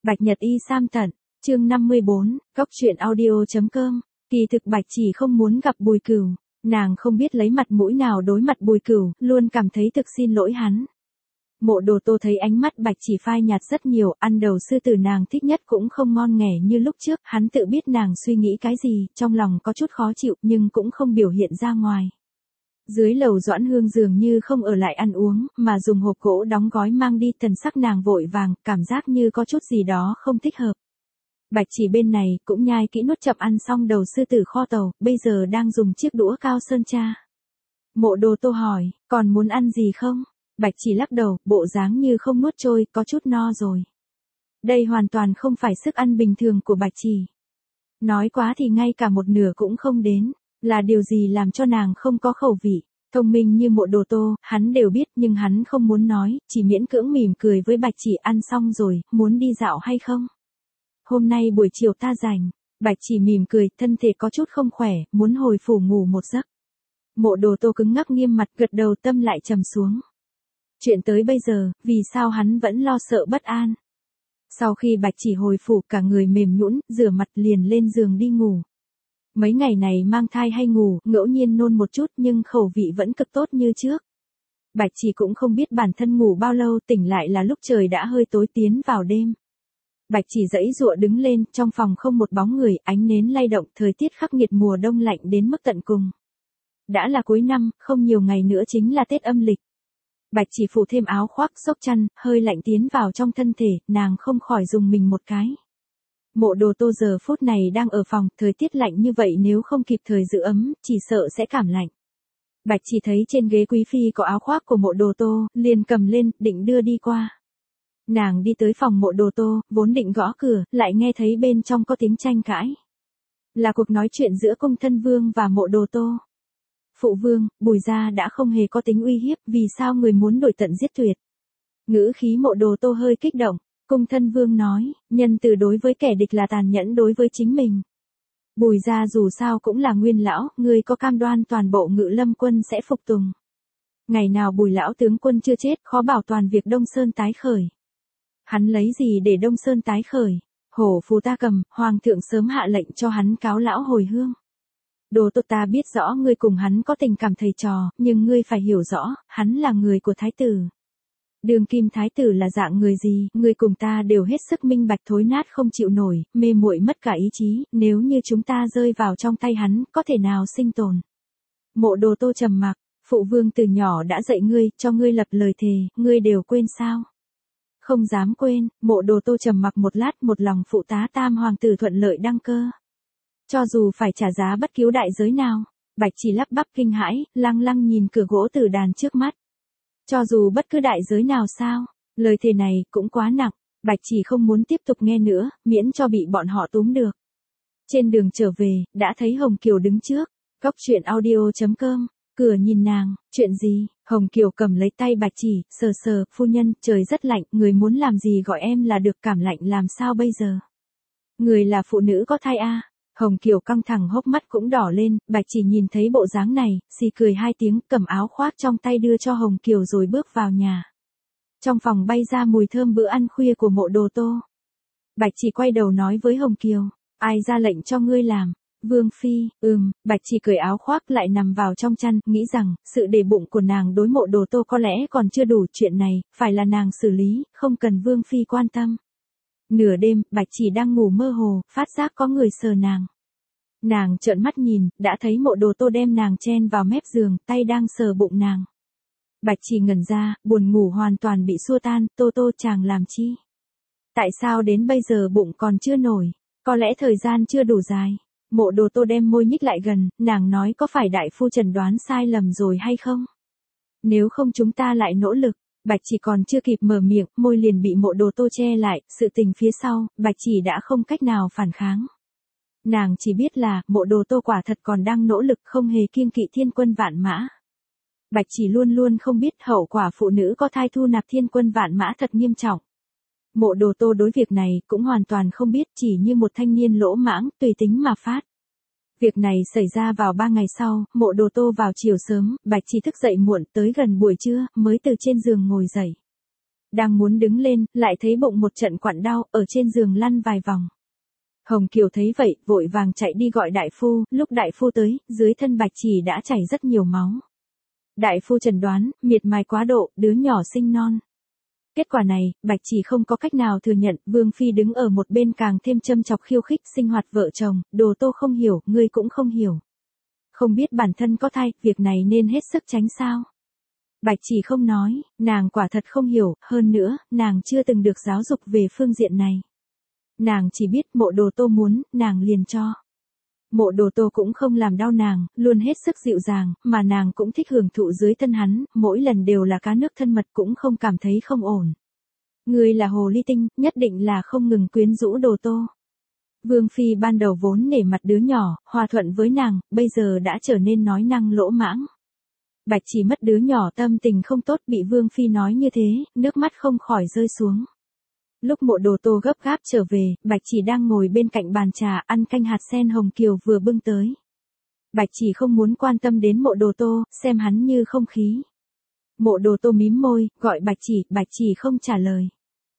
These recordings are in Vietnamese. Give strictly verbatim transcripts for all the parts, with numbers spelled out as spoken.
Bạch Nhật Y Sam Tận, chương năm mươi bốn, góc truyện audio.com, kỳ thực Bạch chỉ không muốn gặp Bùi Cửu, nàng không biết lấy mặt mũi nào đối mặt Bùi Cửu, luôn cảm thấy thực xin lỗi hắn. Mộ Đồ Tô thấy ánh mắt Bạch chỉ phai nhạt rất nhiều, ăn đầu sư tử nàng thích nhất cũng không ngon nghẻ như lúc trước, hắn tự biết nàng suy nghĩ cái gì, trong lòng có chút khó chịu nhưng cũng không biểu hiện ra ngoài. Dưới lầu Doãn Hương dường như không ở lại ăn uống, mà dùng hộp gỗ đóng gói mang đi, thần sắc nàng vội vàng, cảm giác như có chút gì đó không thích hợp. Bạch chỉ bên này cũng nhai kỹ nuốt chậm ăn xong đầu sư tử kho tàu, bây giờ đang dùng chiếc đũa cao sơn tra. Mộ Đồ Tô hỏi, còn muốn ăn gì không? Bạch chỉ lắc đầu, bộ dáng như không nuốt trôi, có chút no rồi. Đây hoàn toàn không phải sức ăn bình thường của Bạch chỉ. Nói quá thì ngay cả một nửa cũng không đến. Là điều gì làm cho nàng không có khẩu vị, thông minh như Mộ Đồ Tô, hắn đều biết nhưng hắn không muốn nói, chỉ miễn cưỡng mỉm cười với Bạch chỉ. Ăn xong rồi, muốn đi dạo hay không? Hôm nay buổi chiều ta rảnh. Bạch chỉ mỉm cười, thân thể có chút không khỏe, muốn hồi phủ ngủ một giấc. Mộ Đồ Tô cứng ngắc nghiêm mặt, gật đầu, tâm lại trầm xuống. Chuyện tới bây giờ, vì sao hắn vẫn lo sợ bất an? Sau khi Bạch chỉ hồi phủ, cả người mềm nhũn, rửa mặt liền lên giường đi ngủ. Mấy ngày này mang thai hay ngủ, ngẫu nhiên nôn một chút nhưng khẩu vị vẫn cực tốt như trước. Bạch chỉ cũng không biết bản thân ngủ bao lâu, tỉnh lại là lúc trời đã hơi tối tiến vào đêm. Bạch chỉ giãy giụa đứng lên, trong phòng không một bóng người, ánh nến lay động, thời tiết khắc nghiệt mùa đông lạnh đến mức tận cùng. Đã là cuối năm, không nhiều ngày nữa chính là Tết âm lịch. Bạch chỉ phủ thêm áo khoác, xốc chăn, hơi lạnh tiến vào trong thân thể, nàng không khỏi dùng mình một cái. Mộ Đồ Tô giờ phút này đang ở phòng, thời tiết lạnh như vậy nếu không kịp thời giữ ấm, chỉ sợ sẽ cảm lạnh. Bạch chỉ thấy trên ghế quý phi có áo khoác của Mộ Đồ Tô, liền cầm lên, định đưa đi qua. Nàng đi tới phòng Mộ Đồ Tô, vốn định gõ cửa, lại nghe thấy bên trong có tiếng tranh cãi. Là cuộc nói chuyện giữa Cung Thân Vương và Mộ Đồ Tô. Phụ vương, Bùi gia đã không hề có tính uy hiếp, vì sao người muốn đổi tận giết tuyệt? Ngữ khí Mộ Đồ Tô hơi kích động. Cung Thân Vương nói, nhân từ đối với kẻ địch là tàn nhẫn đối với chính mình. Bùi gia dù sao cũng là nguyên lão, ngươi có cam đoan toàn bộ Ngự Lâm quân sẽ phục tùng. Ngày nào Bùi lão tướng quân chưa chết, khó bảo toàn việc Đông Sơn tái khởi. Hắn lấy gì để Đông Sơn tái khởi? Hổ phù ta cầm, hoàng thượng sớm hạ lệnh cho hắn cáo lão hồi hương. Đồ Tô, ta biết rõ ngươi cùng hắn có tình cảm thầy trò, nhưng ngươi phải hiểu rõ, hắn là người của thái tử. Đường kim thái tử là dạng người gì, ngươi cùng ta đều hết sức minh bạch, thối nát không chịu nổi, mê muội mất cả ý chí, nếu như chúng ta rơi vào trong tay hắn, có thể nào sinh tồn? Mộ Đồ Tô trầm mặc, phụ vương từ nhỏ đã dạy ngươi, cho ngươi lập lời thề, ngươi đều quên sao? Không dám quên. Mộ Đồ Tô trầm mặc một lát, một lòng phụ tá tam hoàng tử thuận lợi đăng cơ. Cho dù phải trả giá bất cứu đại giới nào. Bạch chỉ lắp bắp kinh hãi, lăng lăng nhìn cửa gỗ tử đàn trước mắt. Cho dù bất cứ đại giới nào sao? Lời thề này cũng quá nặng. Bạch chỉ không muốn tiếp tục nghe nữa, miễn cho bị bọn họ túm được. Trên đường trở về, đã thấy Hồng Kiều đứng trước. Góc truyện audio.com. Cửa nhìn nàng, chuyện gì? Hồng Kiều cầm lấy tay Bạch chỉ, sờ sờ, phu nhân, trời rất lạnh, người muốn làm gì gọi em là được, cảm lạnh làm sao bây giờ? Người là phụ nữ có thai a? Hồng Kiều căng thẳng, hốc mắt cũng đỏ lên. Bạch chỉ nhìn thấy bộ dáng này, xì cười hai tiếng, cầm áo khoác trong tay đưa cho Hồng Kiều rồi bước vào nhà. Trong phòng bay ra mùi thơm bữa ăn khuya của Mộ Đồ Tô. Bạch chỉ quay đầu nói với Hồng Kiều, ai ra lệnh cho ngươi làm? Vương phi. Ừm. Bạch chỉ cởi áo khoác lại nằm vào trong chăn, nghĩ rằng, sự để bụng của nàng đối Mộ Đồ Tô có lẽ còn chưa đủ, chuyện này, phải là nàng xử lý, không cần Vương phi quan tâm. Nửa đêm, Bạch chỉ đang ngủ mơ hồ, phát giác có người sờ nàng. Nàng trợn mắt nhìn, đã thấy Mộ Đồ Tô đem nàng chen vào mép giường, tay đang sờ bụng nàng. Bạch chỉ ngẩn ra, buồn ngủ hoàn toàn bị xua tan. Tô Tô, chàng làm chi? Tại sao đến bây giờ bụng còn chưa nổi? Có lẽ thời gian chưa đủ dài. Mộ Đồ Tô đem môi nhích lại gần, nàng nói, có phải đại phu chẩn đoán sai lầm rồi hay không? Nếu không chúng ta lại nỗ lực. Bạch chỉ còn chưa kịp mở miệng, môi liền bị Mộ Đồ Tô che lại, sự tình phía sau, Bạch chỉ đã không cách nào phản kháng. Nàng chỉ biết là, Mộ Đồ Tô quả thật còn đang nỗ lực, không hề kiêng kỵ thiên quân vạn mã. Bạch chỉ luôn luôn không biết hậu quả phụ nữ có thai thu nạp thiên quân vạn mã thật nghiêm trọng. Mộ Đồ Tô đối việc này cũng hoàn toàn không biết, chỉ như một thanh niên lỗ mãng, tùy tính mà phát. Việc này xảy ra vào ba ngày sau, Mộ Đồ Tô vào chiều sớm, Bạch chỉ thức dậy muộn, tới gần buổi trưa, mới từ trên giường ngồi dậy. Đang muốn đứng lên, lại thấy bụng một trận quặn đau, ở trên giường lăn vài vòng. Hồng Kiều thấy vậy, vội vàng chạy đi gọi đại phu, lúc đại phu tới, dưới thân Bạch Chỉ đã chảy rất nhiều máu. Đại phu chẩn đoán, miệt mài quá độ, đứa nhỏ sinh non. Kết quả này, Bạch Chỉ không có cách nào thừa nhận, Vương Phi đứng ở một bên càng thêm châm chọc khiêu khích sinh hoạt vợ chồng, Đồ Tô không hiểu, ngươi cũng không hiểu. Không biết bản thân có thai, việc này nên hết sức tránh sao. Bạch Chỉ không nói, nàng quả thật không hiểu, hơn nữa, nàng chưa từng được giáo dục về phương diện này. Nàng chỉ biết Mộ Đồ Tô muốn, nàng liền cho. Mộ Đồ Tô cũng không làm đau nàng, luôn hết sức dịu dàng, mà nàng cũng thích hưởng thụ dưới thân hắn, mỗi lần đều là cá nước thân mật cũng không cảm thấy không ổn. Ngươi là hồ ly tinh, nhất định là không ngừng quyến rũ Đồ Tô. Vương Phi ban đầu vốn nể mặt đứa nhỏ, hòa thuận với nàng, bây giờ đã trở nên nói năng lỗ mãng. Bạch Chỉ mất đứa nhỏ tâm tình không tốt bị Vương Phi nói như thế, nước mắt không khỏi rơi xuống. Lúc Mộ Đồ Tô gấp gáp trở về, Bạch Chỉ đang ngồi bên cạnh bàn trà ăn canh hạt sen Hồng Kiều vừa bưng tới. Bạch Chỉ không muốn quan tâm đến Mộ Đồ Tô, xem hắn như không khí. Mộ Đồ Tô mím môi, gọi Bạch Chỉ, Bạch Chỉ không trả lời.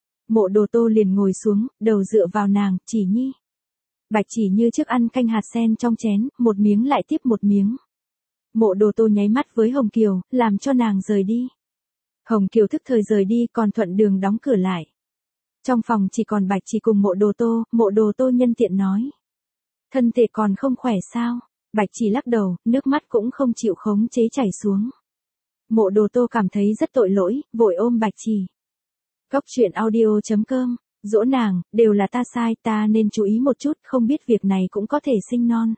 Mộ Đồ Tô liền ngồi xuống, đầu dựa vào nàng, Chỉ nhi. Bạch Chỉ như trước ăn canh hạt sen trong chén, một miếng lại tiếp một miếng. Mộ Đồ Tô nháy mắt với Hồng Kiều, làm cho nàng rời đi. Hồng Kiều thức thời rời đi, còn thuận đường đóng cửa lại. Trong phòng chỉ còn Bạch Chỉ cùng Mộ Đồ Tô, Mộ Đồ Tô nhân tiện nói. Thân thể còn không khỏe sao? Bạch Chỉ lắc đầu, nước mắt cũng không chịu khống chế chảy xuống. Mộ Đồ Tô cảm thấy rất tội lỗi, vội ôm Bạch Chỉ. Góc truyện audio chấm com, dỗ nàng, đều là ta sai, ta nên chú ý một chút, không biết việc này cũng có thể sinh non.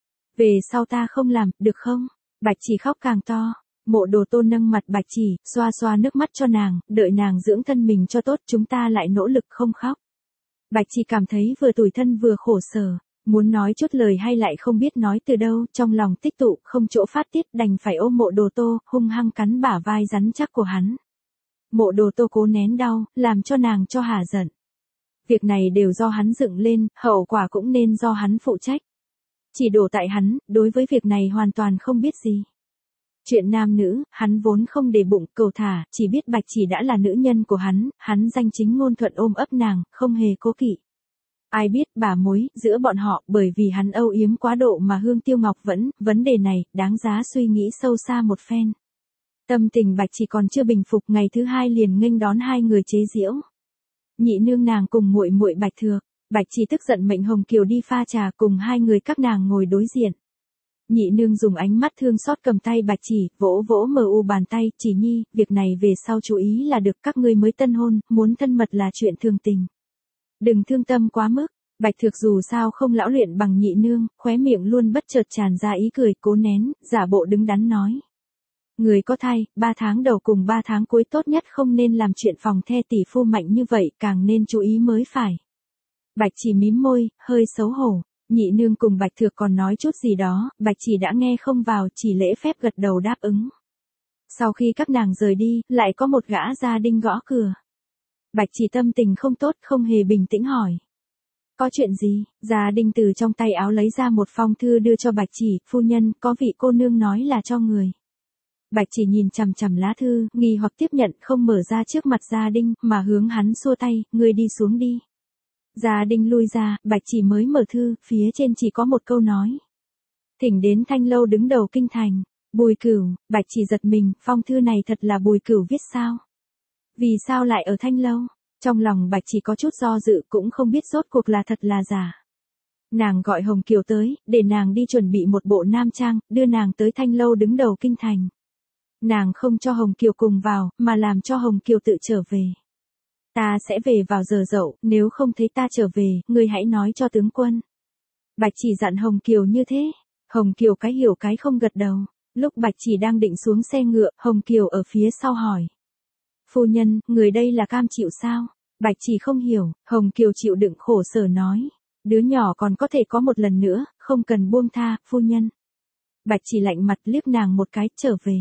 Về sau ta không làm, được không? Bạch Chỉ khóc càng to. Mộ Đồ Tô nâng mặt Bạch Chỉ, xoa xoa nước mắt cho nàng, đợi nàng dưỡng thân mình cho tốt, chúng ta lại nỗ lực không khóc. Bạch Chỉ cảm thấy vừa tủi thân vừa khổ sở, muốn nói chút lời hay lại không biết nói từ đâu, trong lòng tích tụ, không chỗ phát tiết, đành phải ôm Mộ Đồ Tô, hung hăng cắn bả vai rắn chắc của hắn. Mộ Đồ Tô cố nén đau, làm cho nàng cho hả giận. Việc này đều do hắn dựng lên, hậu quả cũng nên do hắn phụ trách. Chỉ đổ tại hắn, đối với việc này hoàn toàn không biết gì. Chuyện nam nữ, hắn vốn không để bụng, cầu thả, chỉ biết Bạch Chỉ đã là nữ nhân của hắn, hắn danh chính ngôn thuận ôm ấp nàng, không hề cố kỵ. Ai biết bả mối, giữa bọn họ, bởi vì hắn âu yếm quá độ mà Hương Tiêu Ngọc vẫn, vấn đề này, đáng giá suy nghĩ sâu xa một phen. Tâm tình Bạch Chỉ còn chưa bình phục, ngày thứ hai liền nghênh đón hai người chế giễu. Nhị nương nàng cùng muội muội Bạch Thược, Bạch Chỉ tức giận mệnh Hồng Kiều đi pha trà cùng hai người các nàng ngồi đối diện. Nhị nương dùng ánh mắt thương xót cầm tay Bạch Chỉ, vỗ vỗ mờ u bàn tay, Chỉ nhi, việc này về sau chú ý là được, các ngươi mới tân hôn, muốn thân mật là chuyện thường tình. Đừng thương tâm quá mức. Bạch Thược dù sao không lão luyện bằng nhị nương, khóe miệng luôn bất chợt tràn ra ý cười, cố nén, giả bộ đứng đắn nói. Người có thai, ba tháng đầu cùng ba tháng cuối tốt nhất không nên làm chuyện phòng the tỷ phu mạnh như vậy, càng nên chú ý mới phải. Bạch Chỉ mím môi, hơi xấu hổ. Nhị nương cùng Bạch Thược còn nói chút gì đó, Bạch Chỉ đã nghe không vào, chỉ lễ phép gật đầu đáp ứng. Sau khi các nàng rời đi, lại có một gã gia đình gõ cửa. Bạch Chỉ tâm tình không tốt, không hề bình tĩnh hỏi. Có chuyện gì? Gia đình từ trong tay áo lấy ra một phong thư đưa cho Bạch Chỉ, phu nhân, có vị cô nương nói là cho người. Bạch Chỉ nhìn chằm chằm lá thư, nghi hoặc tiếp nhận, không mở ra trước mặt gia đình, mà hướng hắn xua tay, người đi xuống đi. Gia đình lui ra, Bạch Chỉ mới mở thư, phía trên chỉ có một câu nói. Thỉnh đến Thanh Lâu đứng đầu kinh thành. Bùi Cửu, Bạch Chỉ giật mình, phong thư này thật là Bùi Cửu viết sao? Vì sao lại ở Thanh Lâu? Trong lòng Bạch Chỉ có chút do dự, cũng không biết rốt cuộc là thật là giả. Nàng gọi Hồng Kiều tới, để nàng đi chuẩn bị một bộ nam trang, đưa nàng tới Thanh Lâu đứng đầu kinh thành. Nàng không cho Hồng Kiều cùng vào, mà làm cho Hồng Kiều tự trở về. Ta sẽ về vào giờ dậu, nếu không thấy ta trở về, ngươi hãy nói cho tướng quân. Bạch Chỉ dặn Hồng Kiều như thế. Hồng Kiều cái hiểu cái không gật đầu. Lúc Bạch Chỉ đang định xuống xe ngựa, Hồng Kiều ở phía sau hỏi. Phu nhân, người đây là cam chịu sao? Bạch Chỉ không hiểu, Hồng Kiều chịu đựng khổ sở nói. Đứa nhỏ còn có thể có một lần nữa, không cần buông tha, phu nhân. Bạch Chỉ lạnh mặt liếc nàng một cái, trở về.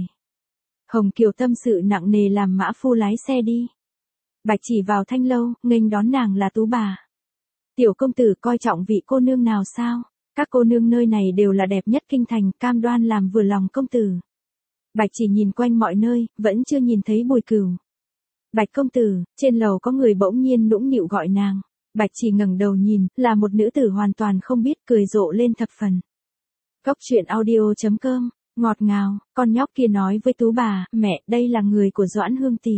Hồng Kiều tâm sự nặng nề làm mã phu lái xe đi. Bạch Chỉ vào Thanh Lâu, nghênh đón nàng là Tú bà. Tiểu công tử coi trọng vị cô nương nào sao? Các cô nương nơi này đều là đẹp nhất kinh thành, cam đoan làm vừa lòng công tử. Bạch Chỉ nhìn quanh mọi nơi, vẫn chưa nhìn thấy Bùi Cửu. Bạch công tử, trên lầu có người bỗng nhiên nũng nịu gọi nàng. Bạch Chỉ ngẩng đầu nhìn, là một nữ tử hoàn toàn không biết, cười rộ lên thập phần. Góc truyện audio chấm com, ngọt ngào, con nhóc kia nói với Tú bà, mẹ, đây là người của Doãn Hương tỷ.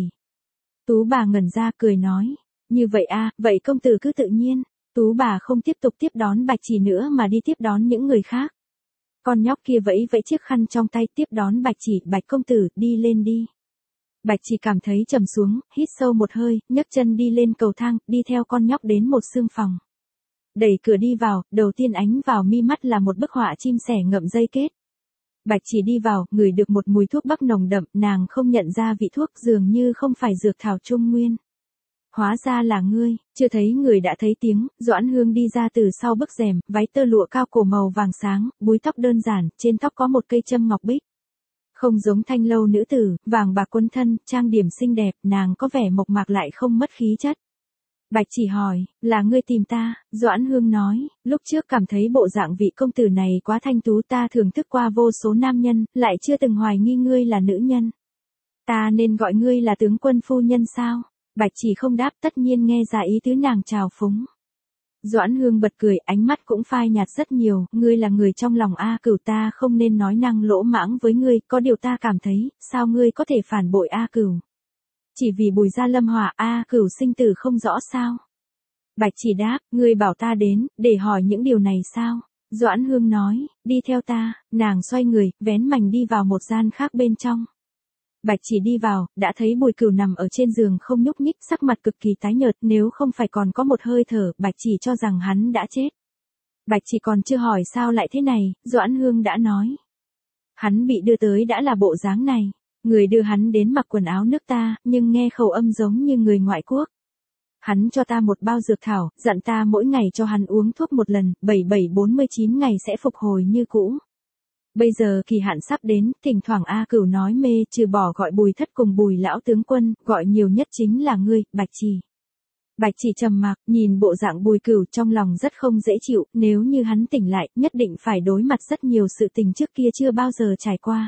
Tú bà ngẩn ra cười nói, như vậy a, vậy công tử cứ tự nhiên. Tú bà không tiếp tục tiếp đón Bạch Chỉ nữa mà đi tiếp đón những người khác. Con nhóc kia vẫy vẫy chiếc khăn trong tay tiếp đón Bạch Chỉ, Bạch công tử, đi lên đi. Bạch Chỉ cảm thấy trầm xuống, hít sâu một hơi, nhấc chân đi lên cầu thang, đi theo con nhóc đến một sương phòng. Đẩy cửa đi vào, đầu tiên ánh vào mi mắt là một bức họa chim sẻ ngậm dây kết. Bạch Chỉ đi vào, ngửi được một mùi thuốc bắc nồng đậm, nàng không nhận ra vị thuốc, dường như không phải dược thảo trung nguyên. Hóa ra là ngươi, chưa thấy người đã thấy tiếng, Doãn Hương đi ra từ sau bức rèm, váy tơ lụa cao cổ màu vàng sáng, búi tóc đơn giản, trên tóc có một cây châm ngọc bích. Không giống thanh lâu nữ tử, vàng bạc quấn thân, trang điểm xinh đẹp, nàng có vẻ mộc mạc lại không mất khí chất. Bạch Chỉ hỏi, là ngươi tìm ta, Doãn Hương nói, lúc trước cảm thấy bộ dạng vị công tử này quá thanh tú, ta thưởng thức qua vô số nam nhân, lại chưa từng hoài nghi ngươi là nữ nhân. Ta nên gọi ngươi là tướng quân phu nhân sao? Bạch Chỉ không đáp, tất nhiên nghe ra ý tứ nàng trào phúng. Doãn Hương bật cười, ánh mắt cũng phai nhạt rất nhiều, ngươi là người trong lòng A Cửu, ta không nên nói năng lỗ mãng với ngươi, có điều ta cảm thấy, sao ngươi có thể phản bội A Cửu? Chỉ vì Bùi gia lâm hỏa, A Cửu sinh tử không rõ sao? Bạch Chỉ đáp, ngươi bảo ta đến, để hỏi những điều này sao? Doãn Hương nói, đi theo ta, nàng xoay người, vén mành đi vào một gian khác bên trong. Bạch Chỉ đi vào, đã thấy Bùi Cửu nằm ở trên giường không nhúc nhích, sắc mặt cực kỳ tái nhợt, nếu không phải còn có một hơi thở, Bạch Chỉ cho rằng hắn đã chết. Bạch Chỉ còn chưa hỏi sao lại thế này, Doãn Hương đã nói. Hắn bị đưa tới đã là bộ dáng này, người đưa hắn đến mặc quần áo nước ta, nhưng nghe khẩu âm giống như người ngoại quốc. Hắn cho ta một bao dược thảo, dặn ta mỗi ngày cho hắn uống thuốc một lần, bảy bảy bốn mươi chín ngày sẽ phục hồi như cũ. Bây giờ kỳ hạn sắp đến, thỉnh thoảng A Cửu nói mê, trừ bỏ gọi Bùi thất cùng Bùi lão tướng quân, gọi nhiều nhất chính là ngươi, Bạch Chỉ. Bạch Chỉ trầm mặc, nhìn bộ dạng Bùi Cửu trong lòng rất không dễ chịu, nếu như hắn tỉnh lại, nhất định phải đối mặt rất nhiều sự tình trước kia chưa bao giờ trải qua.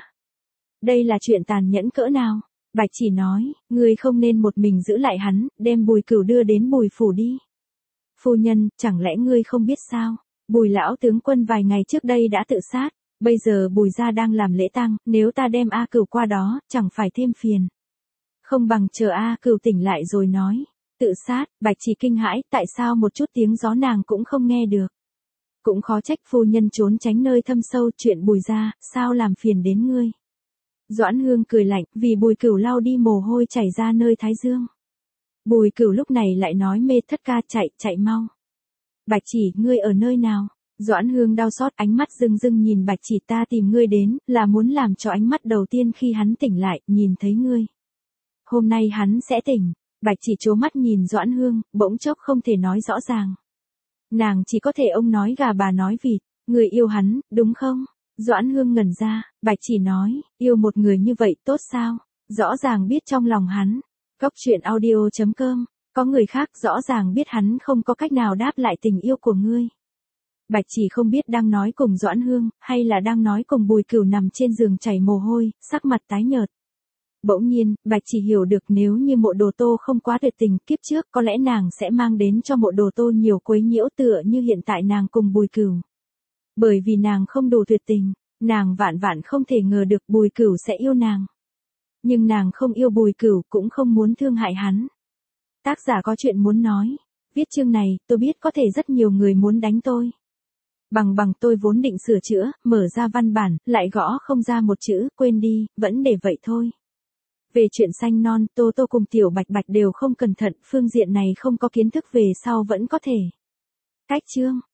Đây là chuyện tàn nhẫn cỡ nào? Bạch Chỉ nói, ngươi không nên một mình giữ lại hắn, đem Bùi Cửu đưa đến Bùi phủ đi. Phu nhân, chẳng lẽ ngươi không biết sao? Bùi lão tướng quân vài ngày trước đây đã tự sát. Bây giờ Bùi gia đang làm lễ tang, nếu ta đem A Cửu qua đó, chẳng phải thêm phiền. Không bằng chờ A Cửu tỉnh lại rồi nói. Tự sát, Bạch Chỉ kinh hãi, tại sao một chút tiếng gió nàng cũng không nghe được. Cũng khó trách phu nhân trốn tránh nơi thâm sâu, chuyện Bùi gia, sao làm phiền đến ngươi. Doãn Hương cười lạnh, vì Bùi Cửu lau đi mồ hôi chảy ra nơi thái dương. Bùi Cửu lúc này lại nói mê thất ca, chạy, chạy mau. Bạch Chỉ, ngươi ở nơi nào? Doãn Hương đau xót, ánh mắt rưng rưng nhìn Bạch Chỉ, ta tìm ngươi đến, là muốn làm cho ánh mắt đầu tiên khi hắn tỉnh lại, nhìn thấy ngươi. Hôm nay hắn sẽ tỉnh. Bạch Chỉ trố mắt nhìn Doãn Hương, bỗng chốc không thể nói rõ ràng. Nàng chỉ có thể ông nói gà bà nói vịt, người yêu hắn, đúng không? Doãn Hương ngẩn ra, Bạch Chỉ nói, yêu một người như vậy tốt sao? Rõ ràng biết trong lòng hắn. Góc truyện audio chấm com, có người khác rõ ràng biết hắn không có cách nào đáp lại tình yêu của ngươi. Bạch Chỉ không biết đang nói cùng Doãn Hương, hay là đang nói cùng Bùi Cửu nằm trên giường chảy mồ hôi, sắc mặt tái nhợt. Bỗng nhiên, Bạch Chỉ hiểu được nếu như Mộ Đồ Tô không quá tuyệt tình, kiếp trước có lẽ nàng sẽ mang đến cho Mộ Đồ Tô nhiều quấy nhiễu tựa như hiện tại nàng cùng Bùi Cửu. Bởi vì nàng không đủ tuyệt tình, nàng vạn vạn không thể ngờ được Bùi Cửu sẽ yêu nàng. Nhưng nàng không yêu Bùi Cửu, cũng không muốn thương hại hắn. Tác giả có chuyện muốn nói. Viết chương này, tôi biết có thể rất nhiều người muốn đánh tôi. Bằng bằng tôi vốn định sửa chữa, mở ra văn bản, lại gõ không ra một chữ, quên đi, vẫn để vậy thôi. Về chuyện xanh non, Tô Tô cùng Tiểu Bạch Bạch đều không cẩn thận, phương diện này không có kiến thức về sau vẫn có thể. Cách chương.